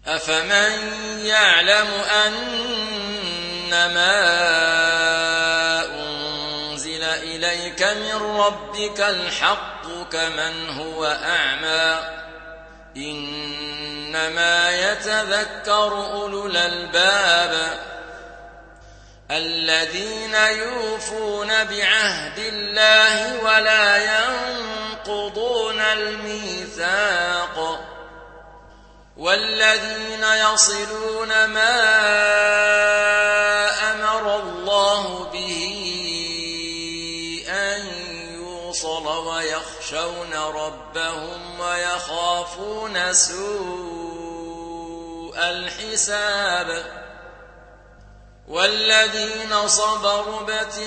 أفمن يعلم أنما أنزل إليك من ربك الحق كمن هو أعمى إنما يتذكر أولو الألباب الذين يوفون بعهد الله ولا ينقضون الميثاق والذين يصلون ما أمر الله به أن يوصل ويخشون ربهم ويخافون سوء الحساب والذين صبروا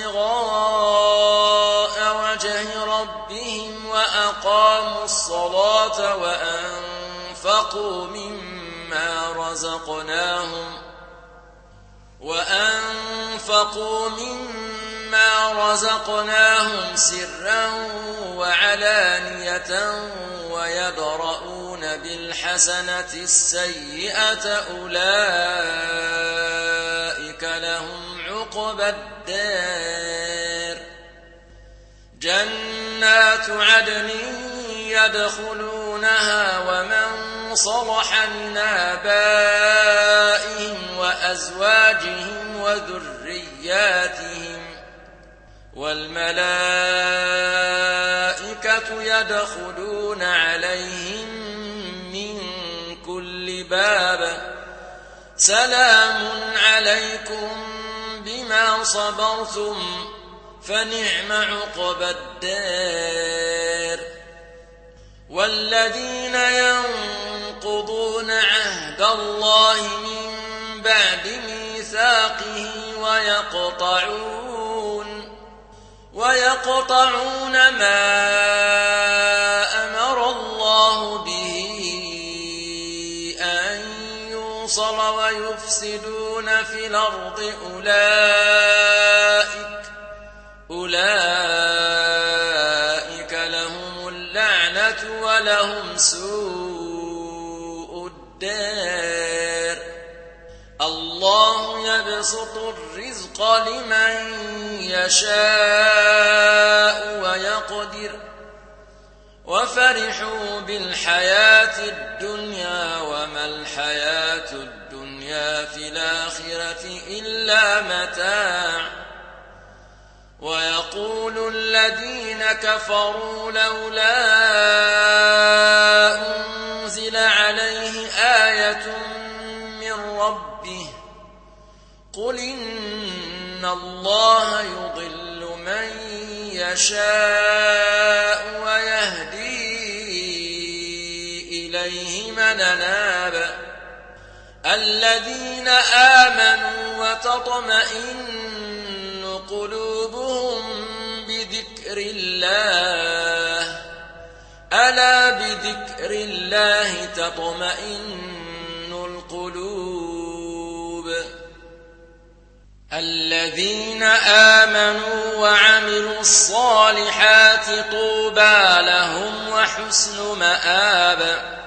ابتغاء وجه ربهم وأقاموا الصلاة وأنفقوا مما رزقناهم سرا وعلانية ويدرؤون بالحسنة السيئة أولئك لهم عقبى الدار جنات عدن يدخلونها ومن صلح من آبائهم وأزواجهم وذرياتهم والملائكة يدخلون عليهم من كل باب سلام عليكم بما صبرتم فنعم عقبى الدار والذين ينقضون عهد الله من بعد ميثاقه ويقطعون ما أمر الله به أن يوصل ويفسدون في الأرض أولئك لهم اللعنة ولهم سوء الدار الله يبسط الرزق لمن يشاء ويقدر وفرحوا بالحياة الدنيا وما الحياة الدنيا في الآخرة إلا متاع ويقول الذين كفروا لولا أنزل عليه آية من ربه قل إن الله يضل من يشاء ويهدي إليه من أناب الذين آمنوا وتطمئن قلوبهم بذكر الله ألا بذكر الله تطمئن القلوب الذين آمنوا وعملوا الصالحات طوبى لهم وحسن مآب